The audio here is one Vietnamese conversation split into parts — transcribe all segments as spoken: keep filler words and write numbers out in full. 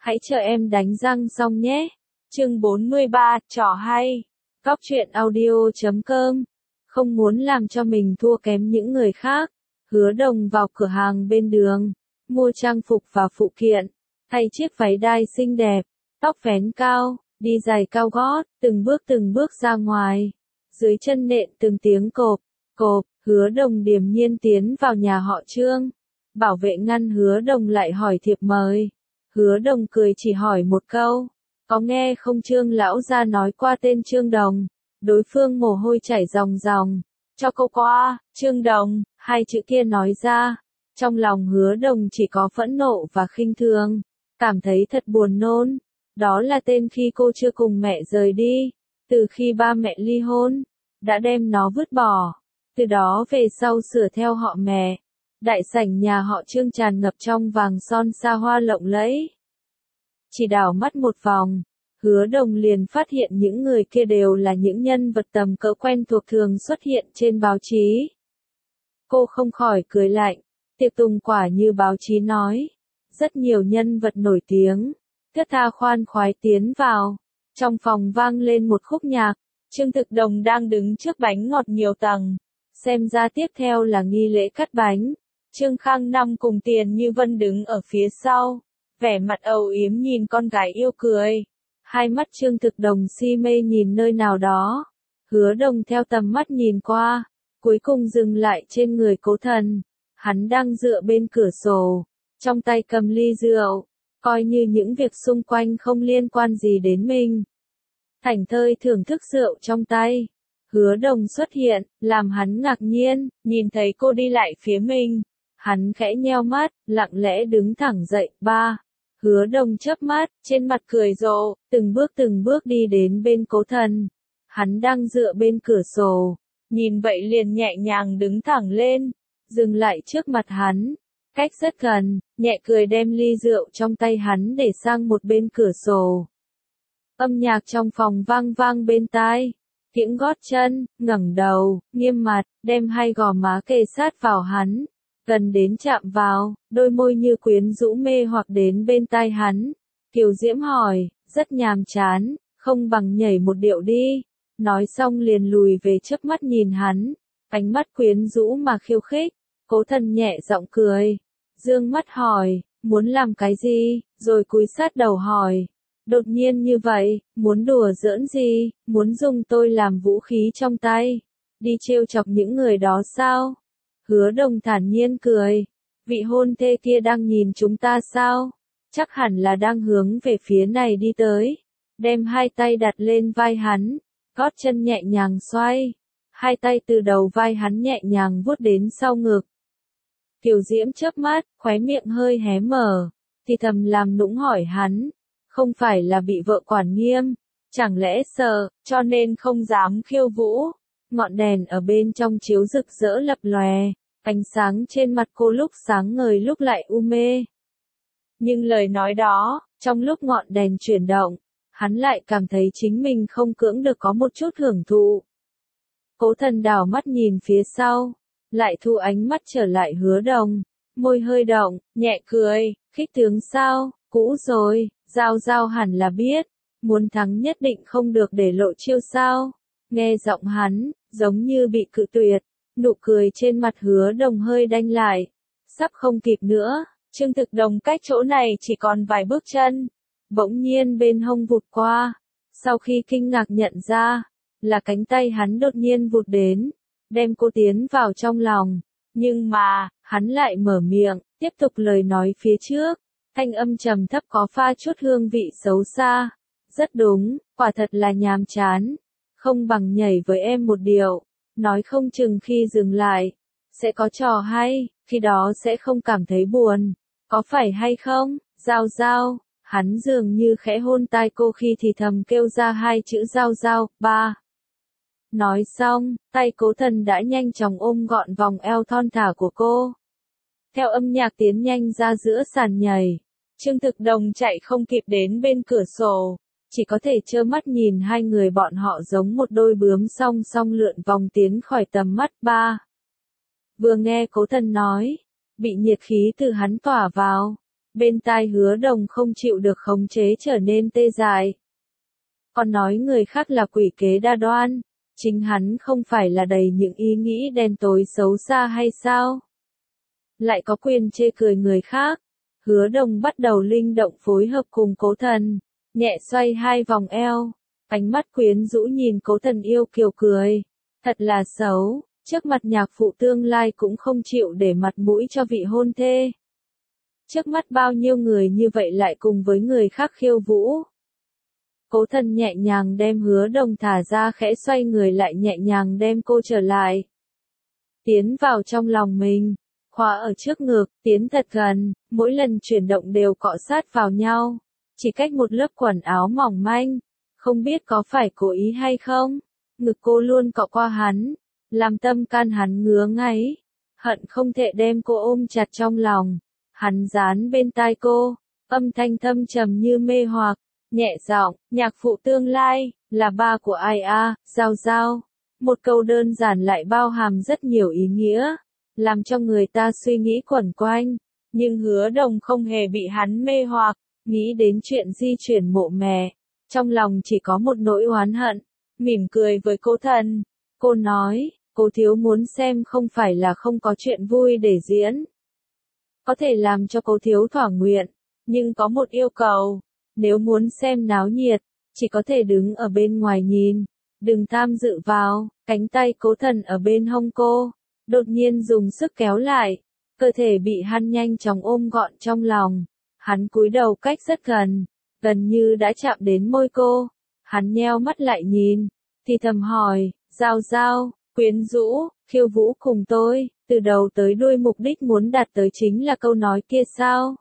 Hãy chờ em đánh răng xong nhé. Chương bốn mươi ba, trò hay. Cóc truyện audio chấm com. Không muốn làm cho mình thua kém những người khác. Hứa Đồng vào cửa hàng bên đường, mua trang phục và phụ kiện, thay chiếc váy đai xinh đẹp, tóc vén cao, đi giày cao gót, từng bước từng bước ra ngoài. Dưới chân nện từng tiếng cộp, cộp, Hứa Đồng điềm nhiên tiến vào nhà họ Trương. Bảo vệ ngăn Hứa Đồng lại hỏi thiệp mời. Hứa Đồng cười chỉ hỏi một câu, có nghe không Trương lão gia nói qua tên Trương Đồng. Đối phương mồ hôi chảy ròng ròng, cho câu qua, Trương Đồng, hai chữ kia nói ra. Trong lòng Hứa Đồng chỉ có phẫn nộ và khinh thường, cảm thấy thật buồn nôn. Đó là tên khi cô chưa cùng mẹ rời đi, từ khi ba mẹ ly hôn, đã đem nó vứt bỏ. Từ đó về sau sửa theo họ mẹ. Đại sảnh nhà họ Trương tràn ngập trong vàng son xa hoa lộng lẫy. Chỉ đảo mắt một vòng, Hứa Đồng liền phát hiện những người kia đều là những nhân vật tầm cỡ quen thuộc thường xuất hiện trên báo chí. Cô không khỏi cười lạnh, tiệc tùng quả như báo chí nói. Rất nhiều nhân vật nổi tiếng, thướt tha khoan khoái tiến vào. Trong phòng vang lên một khúc nhạc, Trương Thực Đồng đang đứng trước bánh ngọt nhiều tầng. Xem ra tiếp theo là nghi lễ cắt bánh. Trương Khang Năm cùng Tiền Như Vân đứng ở phía sau, vẻ mặt âu yếm nhìn con gái yêu cười. Hai mắt Trương Thực Đồng si mê nhìn nơi nào đó. Hứa Đồng theo tầm mắt nhìn qua, cuối cùng dừng lại trên người Cố Thần. Hắn đang dựa bên cửa sổ, trong tay cầm ly rượu, coi như những việc xung quanh không liên quan gì đến mình. Thảnh thơi thưởng thức rượu trong tay. Hứa Đồng xuất hiện, làm hắn ngạc nhiên, nhìn thấy cô đi lại phía mình. Hắn khẽ nheo mắt, lặng lẽ đứng thẳng dậy. Ba. Hứa Đồng chớp mắt, trên mặt cười rộ, từng bước từng bước đi đến bên Cố Thần. Hắn đang dựa bên cửa sổ, nhìn vậy liền nhẹ nhàng đứng thẳng lên, dừng lại trước mặt hắn, cách rất gần, nhẹ cười đem ly rượu trong tay hắn để sang một bên cửa sổ. Âm nhạc trong phòng vang vang bên tai, tiếng gót chân, ngẩng đầu, nghiêm mặt, đem hai gò má kề sát vào hắn. Gần đến chạm vào, đôi môi như quyến rũ mê hoặc đến bên tai hắn. Kiều Diễm hỏi, rất nhàm chán, không bằng nhảy một điệu đi. Nói xong liền lùi về chớp mắt nhìn hắn, ánh mắt quyến rũ mà khiêu khích. Cố Thần nhẹ giọng cười, dương mắt hỏi, muốn làm cái gì, rồi cúi sát đầu hỏi. Đột nhiên như vậy, muốn đùa giỡn gì, muốn dùng tôi làm vũ khí trong tay, đi trêu chọc những người đó sao? Hứa Đồng thản nhiên cười, vị hôn thê kia đang nhìn chúng ta sao? Chắc hẳn là đang hướng về phía này đi tới. Đem hai tay đặt lên vai hắn, gót chân nhẹ nhàng xoay, hai tay từ đầu vai hắn nhẹ nhàng vuốt đến sau ngực. Kiều Diễm chớp mắt, khóe miệng hơi hé mở, thì thầm làm nũng hỏi hắn, không phải là bị vợ quản nghiêm, chẳng lẽ sợ, cho nên không dám khiêu vũ. Ngọn đèn ở bên trong chiếu rực rỡ lập lòe, ánh sáng trên mặt cô lúc sáng ngời lúc lại u mê. Nhưng lời nói đó, trong lúc ngọn đèn chuyển động, hắn lại cảm thấy chính mình không cưỡng được có một chút hưởng thụ. Cố Thần đảo mắt nhìn phía sau, lại thu ánh mắt trở lại Hứa Đồng, môi hơi động, nhẹ cười, khích tướng sao, cũ rồi, Giao Giao hẳn là biết, muốn thắng nhất định không được để lộ chiêu sao. Nghe giọng hắn, giống như bị cự tuyệt, nụ cười trên mặt Hứa Đồng hơi đanh lại, sắp không kịp nữa. Trương Thực Đồng cách chỗ này chỉ còn vài bước chân, bỗng nhiên bên hông vụt qua, sau khi kinh ngạc nhận ra, là cánh tay hắn đột nhiên vụt đến, đem cô tiến vào trong lòng. Nhưng mà, hắn lại mở miệng, tiếp tục lời nói phía trước, thanh âm trầm thấp có pha chút hương vị xấu xa. Rất đúng, quả thật là nhàm chán, không bằng nhảy với em một điệu, nói không chừng khi dừng lại, sẽ có trò hay, khi đó sẽ không cảm thấy buồn, có phải hay không, Giao Giao? Hắn dường như khẽ hôn tai cô khi thì thầm kêu ra hai chữ Giao Giao. Ba. Nói xong, tay Cố Thần đã nhanh chóng ôm gọn vòng eo thon thả của cô. Theo âm nhạc tiến nhanh ra giữa sàn nhảy, Trương Thực Đồng chạy không kịp đến bên cửa sổ, chỉ có thể trơ mắt nhìn hai người bọn họ giống một đôi bướm song song lượn vòng tiến khỏi tầm mắt. Ba. Vừa nghe Cố Thần nói, bị nhiệt khí từ hắn tỏa vào, Bên tai Hứa Đồng không chịu được khống chế trở nên tê dại. Còn nói người khác là quỷ kế đa đoan, chính hắn không phải là đầy những ý nghĩ đen tối xấu xa hay sao? Lại có quyền chê cười người khác. Hứa Đồng bắt đầu linh động phối hợp cùng Cố Thần, nhẹ xoay hai vòng eo, ánh mắt quyến rũ nhìn Cố Thần yêu kiều cười. Thật là xấu, trước mặt nhạc phụ tương lai cũng không chịu để mặt mũi cho vị hôn thê. Trước mắt bao nhiêu người như vậy lại cùng với người khác khiêu vũ. Cố Thần nhẹ nhàng đem Hứa Đồng thả ra, khẽ xoay người lại nhẹ nhàng đem cô trở lại. Tiến vào trong lòng mình, khóa ở trước ngực, tiến thật gần, mỗi lần chuyển động đều cọ sát vào nhau, chỉ cách một lớp quần áo mỏng manh, không biết có phải cố ý hay không, ngực cô luôn cọ qua hắn, làm tâm can hắn ngứa ngáy, hận không thể đem cô ôm chặt trong lòng. Hắn dán bên tai cô, âm thanh thâm trầm như mê hoặc, nhẹ giọng, nhạc phụ tương lai, là ba của ai a, Giao Giao. Một câu đơn giản lại bao hàm rất nhiều ý nghĩa, làm cho người ta suy nghĩ quẩn quanh, nhưng Hứa Đồng không hề bị hắn mê hoặc, nghĩ đến chuyện di chuyển mộ mẹ, trong lòng chỉ có một nỗi oán hận, mỉm cười với Cố Thần, cô nói, Cố thiếu muốn xem không phải là không có chuyện vui để diễn. Có thể làm cho Cố thiếu thỏa nguyện, nhưng có một yêu cầu, nếu muốn xem náo nhiệt, chỉ có thể đứng ở bên ngoài nhìn, đừng tham dự vào. Cánh tay Cố Thần ở bên hông cô, đột nhiên dùng sức kéo lại, cơ thể bị hắn nhanh chóng ôm gọn trong lòng. Hắn cúi đầu cách rất gần, gần như đã chạm đến môi cô. Hắn nheo mắt lại nhìn, thì thầm hỏi, Giao Giao, quyến rũ, khiêu vũ cùng tôi, từ đầu tới đuôi mục đích muốn đạt tới chính là câu nói kia sao?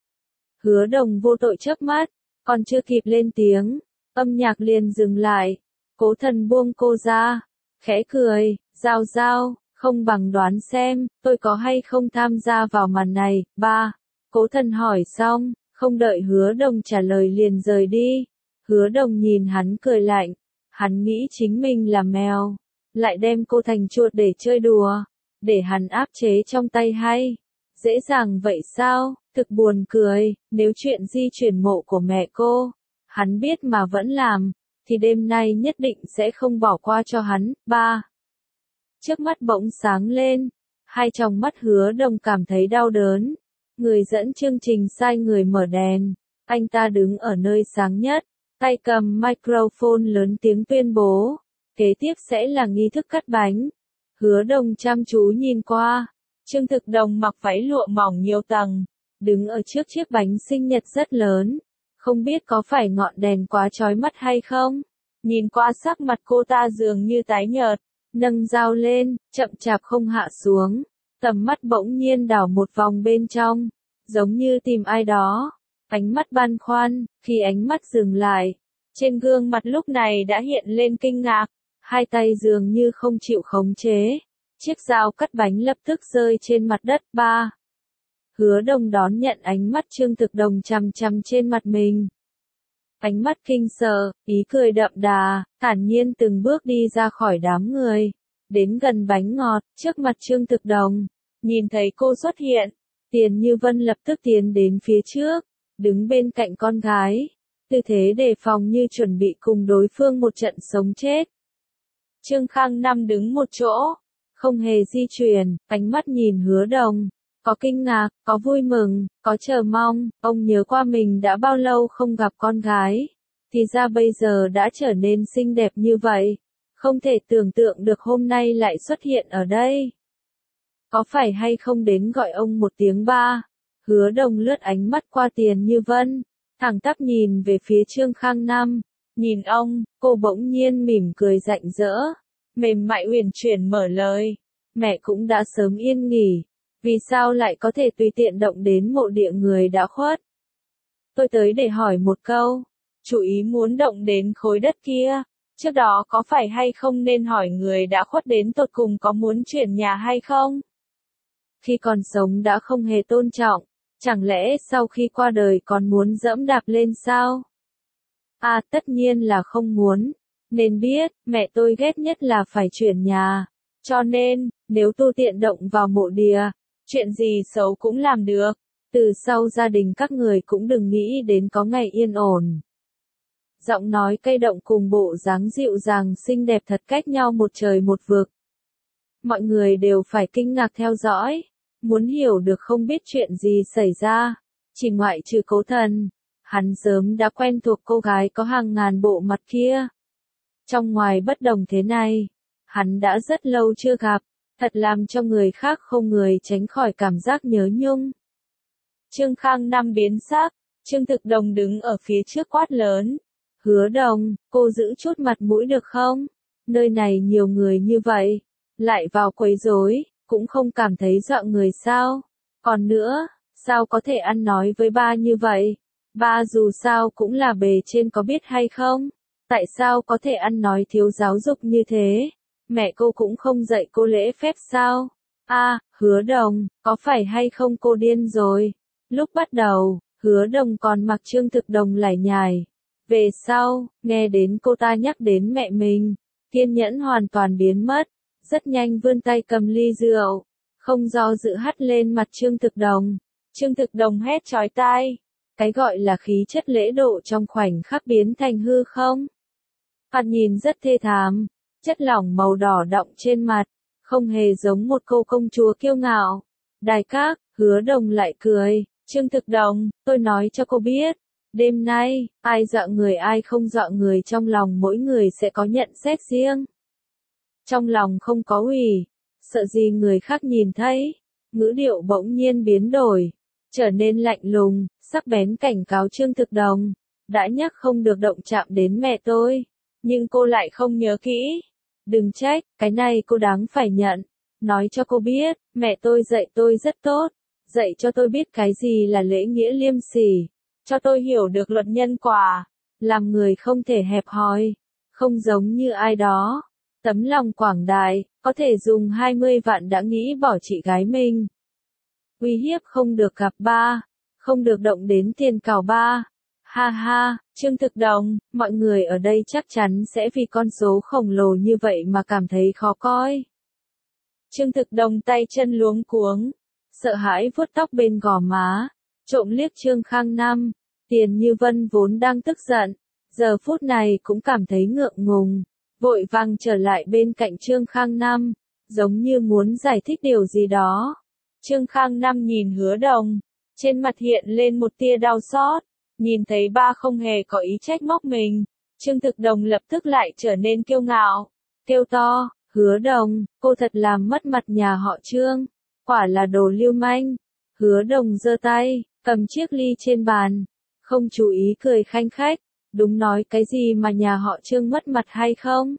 Hứa Đồng vô tội chớp mắt, còn chưa kịp lên tiếng, âm nhạc liền dừng lại. Cố Thần buông cô ra, khẽ cười, Giao Giao, không bằng đoán xem, tôi có hay không tham gia vào màn này. Ba, Cố Thần hỏi xong, không đợi Hứa Đồng trả lời liền rời đi. Hứa Đồng nhìn hắn cười lạnh, hắn nghĩ chính mình là mèo, lại đem cô thành chuột để chơi đùa, để hắn áp chế trong tay hay. Dễ dàng vậy sao, thực buồn cười, nếu chuyện di chuyển mộ của mẹ cô, hắn biết mà vẫn làm, thì đêm nay nhất định sẽ không bỏ qua cho hắn. Ba. Trước mắt bỗng sáng lên, hai tròng mắt Hứa Đồng cảm thấy đau đớn. Người dẫn chương trình sai người mở đèn, anh ta đứng ở nơi sáng nhất, tay cầm microphone lớn tiếng tuyên bố, kế tiếp sẽ là nghi thức cắt bánh. Hứa Đồng chăm chú nhìn qua, Trương Thực Đồng mặc váy lụa mỏng nhiều tầng, đứng ở trước chiếc bánh sinh nhật rất lớn. Không biết có phải ngọn đèn quá chói mắt hay không? Nhìn qua sắc mặt cô ta dường như tái nhợt, nâng dao lên, chậm chạp không hạ xuống. Tầm mắt bỗng nhiên đảo một vòng bên trong, giống như tìm ai đó. Ánh mắt băn khoăn, khi ánh mắt dừng lại, trên gương mặt lúc này đã hiện lên kinh ngạc, hai tay dường như không chịu khống chế. Chiếc dao cắt bánh lập tức rơi trên mặt đất. Ba. Hứa Đồng đón nhận ánh mắt Trương Thực Đồng chằm chằm trên mặt mình. Ánh mắt kinh sợ, ý cười đậm đà, thản nhiên từng bước đi ra khỏi đám người, đến gần bánh ngọt, trước mặt Trương Thực Đồng. Nhìn thấy cô xuất hiện, Tiền Như Vân lập tức tiến đến phía trước, đứng bên cạnh con gái, tư thế đề phòng như chuẩn bị cùng đối phương một trận sống chết. Trương Khang Năm đứng một chỗ, không hề di chuyển, ánh mắt nhìn Hứa Đồng, có kinh ngạc, có vui mừng, có chờ mong. Ông nhớ qua mình đã bao lâu không gặp con gái, thì ra bây giờ đã trở nên xinh đẹp như vậy, không thể tưởng tượng được hôm nay lại xuất hiện ở đây. Có phải hay không đến gọi ông một tiếng ba? Hứa Đồng lướt ánh mắt qua Tiền Như Vân, thẳng tắp nhìn về phía Trương Khang Năm. Nhìn ông, cô bỗng nhiên mỉm cười rạng rỡ, mềm mại uyển chuyển mở lời. Mẹ cũng đã sớm yên nghỉ, vì sao lại có thể tùy tiện động đến mộ địa người đã khuất? Tôi tới để hỏi một câu, chủ ý muốn động đến khối đất kia, trước đó có phải hay không nên hỏi người đã khuất đến tột cùng có muốn chuyển nhà hay không? Khi còn sống đã không hề tôn trọng, chẳng lẽ sau khi qua đời còn muốn dẫm đạp lên sao? À, tất nhiên là không muốn. Nên biết, mẹ tôi ghét nhất là phải chuyển nhà. Cho nên, nếu tu tiện động vào mộ địa, chuyện gì xấu cũng làm được. Từ sau gia đình các người cũng đừng nghĩ đến có ngày yên ổn. Giọng nói cây động cùng bộ dáng dịu dàng xinh đẹp thật cách nhau một trời một vực. Mọi người đều phải kinh ngạc theo dõi, muốn hiểu được không biết chuyện gì xảy ra. Chỉ ngoại trừ Cố Thần, hắn sớm đã quen thuộc cô gái có hàng ngàn bộ mặt kia. Trong ngoài bất đồng thế này, hắn đã rất lâu chưa gặp, thật làm cho người khác không người tránh khỏi cảm giác nhớ nhung. Trương Khang Năm biến sắc, Trương Thực Đồng đứng ở phía trước quát lớn. Hứa Đồng, cô giữ chút mặt mũi được không? Nơi này nhiều người như vậy, lại vào quấy rối, cũng không cảm thấy dọa người sao? Còn nữa, sao có thể ăn nói với ba như vậy? Ba dù sao cũng là bề trên có biết hay không? Tại sao có thể ăn nói thiếu giáo dục như thế? Mẹ cô cũng không dạy cô lễ phép sao? A, à, Hứa Đồng, có phải hay không cô điên rồi? Lúc bắt đầu, Hứa Đồng còn mặc Trương Thực Đồng lải nhải. Về sau, nghe đến cô ta nhắc đến mẹ mình, kiên nhẫn hoàn toàn biến mất, rất nhanh vươn tay cầm ly rượu, không do dự hắt lên mặt Trương Thực Đồng. Trương Thực Đồng hét chói tai, cái gọi là khí chất lễ độ trong khoảnh khắc biến thành hư không. Mặt nhìn rất thê thảm, chất lỏng màu đỏ đọng trên mặt, không hề giống một cô công chúa kiêu ngạo. Đài các, Hứa Đồng lại cười, Trương Thực Đồng, tôi nói cho cô biết. Đêm nay, ai dọa người ai không dọa người trong lòng mỗi người sẽ có nhận xét riêng. Trong lòng không có ủy, sợ gì người khác nhìn thấy, ngữ điệu bỗng nhiên biến đổi, trở nên lạnh lùng, sắc bén cảnh cáo Trương Thực Đồng, đã nhắc không được động chạm đến mẹ tôi, nhưng cô lại không nhớ kỹ. Đừng trách, cái này cô đáng phải nhận, nói cho cô biết, mẹ tôi dạy tôi rất tốt, dạy cho tôi biết cái gì là lễ nghĩa liêm sỉ. Cho tôi hiểu được luật nhân quả, làm người không thể hẹp hòi, không giống như ai đó. Tấm lòng quảng đại, có thể dùng hai mươi vạn đã nghĩ bỏ chị gái mình. Uy hiếp không được gặp ba, không được động đến tiền cào ba. Ha ha, Trương Thực Đồng, mọi người ở đây chắc chắn sẽ vì con số khổng lồ như vậy mà cảm thấy khó coi. Trương Thực Đồng tay chân luống cuống, sợ hãi vuốt tóc bên gò má. Trộm liếc Trương Khang Năm, Tiền Như Vân vốn đang tức giận, giờ phút này cũng cảm thấy ngượng ngùng, vội vàng trở lại bên cạnh Trương Khang Năm, giống như muốn giải thích điều gì đó. Trương Khang Năm nhìn Hứa Đồng, trên mặt hiện lên một tia đau xót, nhìn thấy ba không hề có ý trách móc mình, Trương Thực Đồng lập tức lại trở nên kiêu ngạo, kêu to, Hứa Đồng, cô thật làm mất mặt nhà họ Trương, quả là đồ lưu manh. Hứa Đồng giơ tay, cầm chiếc ly trên bàn, không chú ý cười khanh khách, đúng nói cái gì mà nhà họ Trương mất mặt hay không?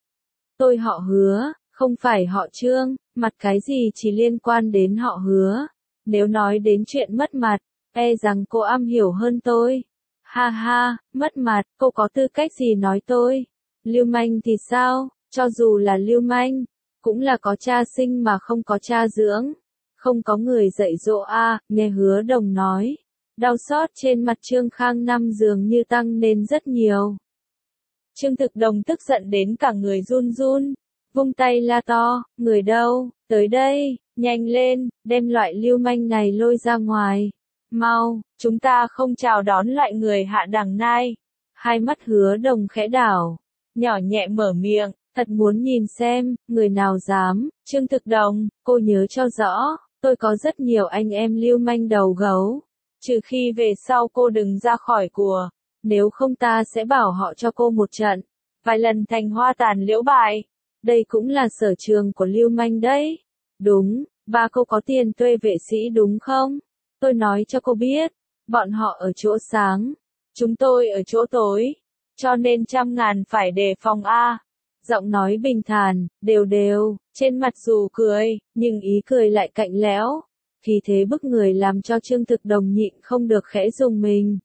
Tôi họ Hứa, không phải họ Trương, mặt cái gì chỉ liên quan đến họ Hứa. Nếu nói đến chuyện mất mặt, e rằng cô am hiểu hơn tôi. Ha ha, mất mặt, cô có tư cách gì nói tôi? Lưu manh thì sao, cho dù là lưu manh, cũng là có cha sinh mà không có cha dưỡng. Không có người dạy dỗ a, à, nghe Hứa Đồng nói. Đau xót trên mặt Trương Khang Năm dường như tăng lên rất nhiều. Trương Thực Đồng tức giận đến cả người run run, vung tay la to, người đâu, tới đây, nhanh lên, đem loại lưu manh này lôi ra ngoài. Mau, chúng ta không chào đón loại người hạ đẳng nai. Hai mắt Hứa Đồng khẽ đảo, nhỏ nhẹ mở miệng, thật muốn nhìn xem, người nào dám. Trương Thực Đồng, cô nhớ cho rõ. Tôi có rất nhiều anh em lưu manh đầu gấu. Trừ khi về sau cô đừng ra khỏi của. Nếu không ta sẽ bảo họ cho cô một trận. Vài lần thành hoa tàn liễu bại. Đây cũng là sở trường của lưu manh đấy. Đúng, ba cô có tiền thuê vệ sĩ đúng không? Tôi nói cho cô biết. Bọn họ ở chỗ sáng. Chúng tôi ở chỗ tối. Cho nên trăm ngàn phải đề phòng A. Giọng nói bình thản, đều đều, trên mặt dù cười, nhưng ý cười lại cạnh lẽo. Khí thế bức người làm cho Trương Thực Đồng nhịn không được khẽ rùng mình.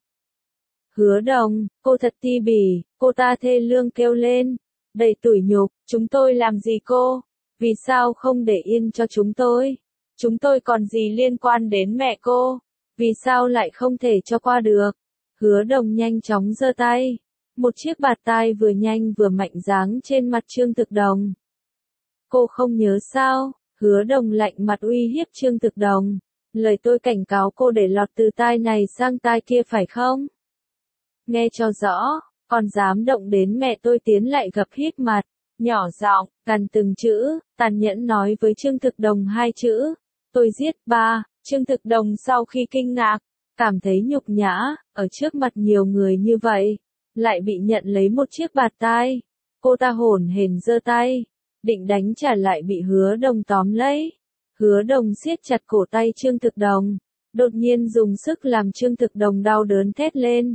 Hứa Đồng, cô thật ti bỉ, cô ta thê lương kêu lên. Đầy tủi nhục, chúng tôi làm gì cô? Vì sao không để yên cho chúng tôi? Chúng tôi còn gì liên quan đến mẹ cô? Vì sao lại không thể cho qua được? Hứa Đồng nhanh chóng giơ tay. Một chiếc bạt tai vừa nhanh vừa mạnh giáng trên mặt Trương Thực Đồng. Cô không nhớ sao? Hứa Đồng lạnh mặt uy hiếp Trương Thực Đồng. Lời tôi cảnh cáo cô để lọt từ tai này sang tai kia phải không? Nghe cho rõ, còn dám động đến mẹ tôi tiến lại gập hít mặt, nhỏ giọng, gằn từng chữ, tàn nhẫn nói với Trương Thực Đồng hai chữ. Tôi giết ba. Trương Thực Đồng sau khi kinh ngạc, cảm thấy nhục nhã, ở trước mặt nhiều người như vậy, lại bị nhận lấy một chiếc bạt tai. Cô ta hổn hển giơ tay, định đánh trả lại bị Hứa Đồng tóm lấy. Hứa Đồng siết chặt cổ tay Trương Thực Đồng, đột nhiên dùng sức làm Trương Thực Đồng đau đớn thét lên.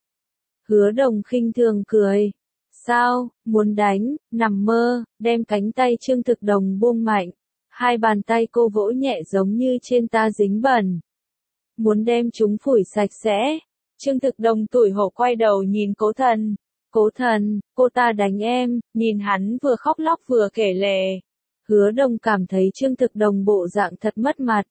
Hứa Đồng khinh thường cười. Sao, muốn đánh, nằm mơ, đem cánh tay Trương Thực Đồng buông mạnh. Hai bàn tay cô vỗ nhẹ giống như trên ta dính bẩn. Muốn đem chúng phủi sạch sẽ. Trương Thực Đồng tủi hổ quay đầu nhìn Cố Thần. Cố Thần, cô ta đánh em, nhìn hắn vừa khóc lóc vừa kể lể. Hứa Đồng cảm thấy Trương Thực Đồng bộ dạng thật mất mặt.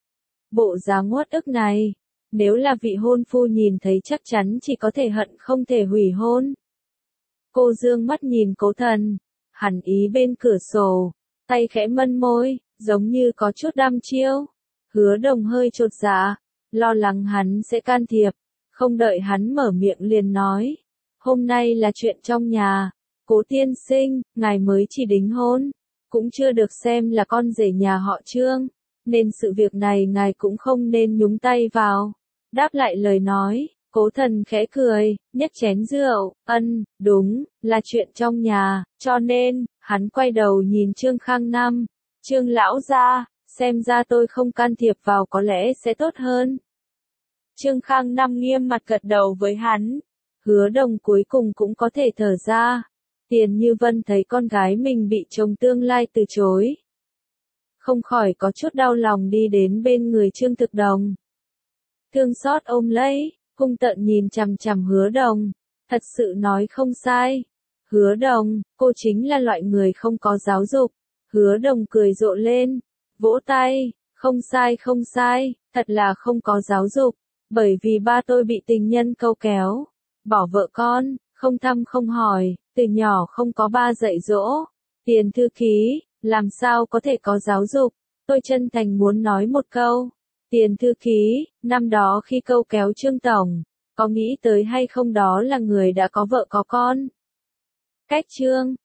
Bộ dáng uất ức này, nếu là vị hôn phu nhìn thấy chắc chắn chỉ có thể hận không thể hủy hôn. Cô dương mắt nhìn Cố Thần, hắn ý bên cửa sổ, tay khẽ mân môi, giống như có chút đăm chiêu. Hứa Đồng hơi chột dạ, lo lắng hắn sẽ can thiệp, không đợi hắn mở miệng liền nói. Hôm nay là chuyện trong nhà, Cố tiên sinh, ngài mới chỉ đính hôn, cũng chưa được xem là con rể nhà họ Trương, nên sự việc này ngài cũng không nên nhúng tay vào. Đáp lại lời nói, Cố Thần khẽ cười, nhấc chén rượu, ân, đúng, là chuyện trong nhà, cho nên, hắn quay đầu nhìn Trương Khang Nam. Trương lão gia, xem ra tôi không can thiệp vào có lẽ sẽ tốt hơn. Trương Khang Nam nghiêm mặt gật đầu với hắn. Hứa Đồng cuối cùng cũng có thể thở ra. Tiền Như Vân thấy con gái mình bị chồng tương lai từ chối, không khỏi có chút đau lòng đi đến bên người Trương Thực Đồng. Thương xót ôm lấy, hung tợn nhìn chằm chằm Hứa Đồng, thật sự nói không sai. Hứa Đồng, cô chính là loại người không có giáo dục. Hứa Đồng cười rộ lên, vỗ tay, không sai không sai, thật là không có giáo dục, bởi vì ba tôi bị tình nhân câu kéo, bỏ vợ con, không thăm không hỏi, từ nhỏ không có ba dạy dỗ. Tiền thư ký, làm sao có thể có giáo dục? Tôi chân thành muốn nói một câu. Tiền thư ký, năm đó khi câu kéo Trương Tổng, có nghĩ tới hay không đó là người đã có vợ có con? Cách Trương